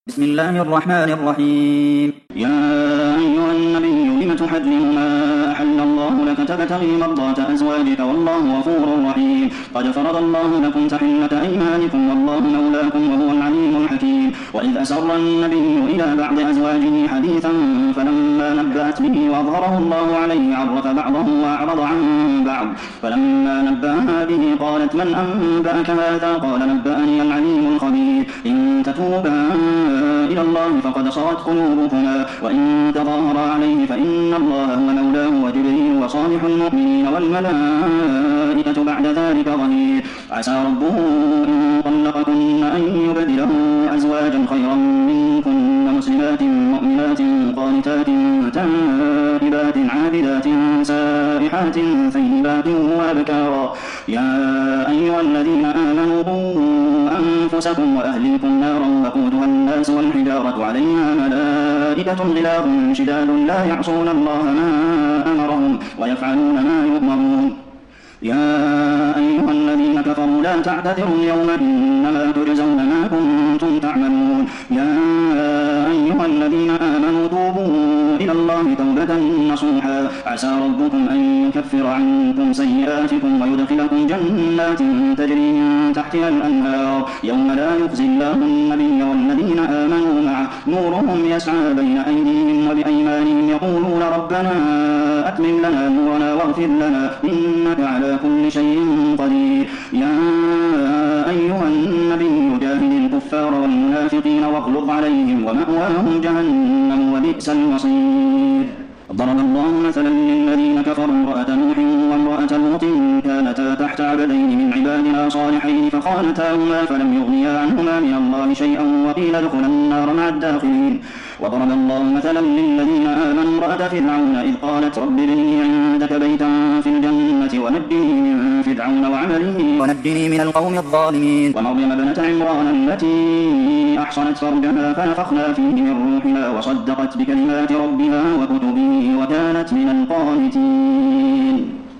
بسم الله الرحمن الرحيم. يا أيها النبي لم تحرم ما أحل الله لك تبتغي مرضات أزواجك والله غفور رحيم. قد فرض الله لكم تحلة أيمانكم والله مولاكم وهو العليم الحكيم. وإذ أسر النبي إلى بعض أزواجه حديثا فلما نبأت به وأظهره الله عليه عرف بعضه وأعرض عن بعض. فلما نبأها به قالت من أنبأك هذا؟ قال نبأني العليم الخبير. إن تتوبا إلى الله فقد صغت قلوبكما وإن تظاهرا عليه فإن الله هو مولاه وجبريل وصالح المؤمنين والملائكة بعد ذلك ظهير. عسى ربه إن طلقكن أن يبدله أزواجا خيرا منكن مسلمات مؤمنات قانتات تائبات عابدات سائحات ثيبات وأبكارا. يا أيها الذين آمنوا قوا أنفسكم وأهليكم نارا وقودها الناس والحجارة عليها ملائكة غلاظ شداد لا يعصون الله ما أمرهم ويفعلون ما يؤمرون. يا أيها الذين كفروا لا تعتذروا اليوم إنما تجزون ما كنتم تعملون. يا أيها الذين آمنوا توبوا إلى الله توبة نصوحا. عسى ربكم أن يكفر عنكم سيئاتكم ويدخلكم جنات تجري من تحتها الأنهار يوم لا يخزي الله النبي والذين آمنوا معه نورهم يسعى بين أيديهم وبأيمانهم يقولون ربنا أتمم لنا نورنا واغفر لنا إنك على كل شيء قدير. يا أيها النبي جاهد الكفار والمنافقين واغلظ عليهم ومأواهم جهنم وبئس المصير. ضرب الله مثلا للذين كفروا امرأة نوح وامرأة لوط كانتا تحت عبدين من عبادنا صالحين فخانتاهما فلم يغنيا عنهما من الله شيئا وقيل ادخلا النار مع الداخلين. وضرب الله مثلا للذين آمنوا امرأة فرعون إذ قالت رب ابن لي عندك بيتا في الجنة ونجني من فرعون وعمله ونجني من القوم الظالمين. ومريم ابنة عمران التي أحصنت فرجها فنفخنا فيه من روحنا وصدقت بكلمات ربها وكتبه وكانت من القانتين.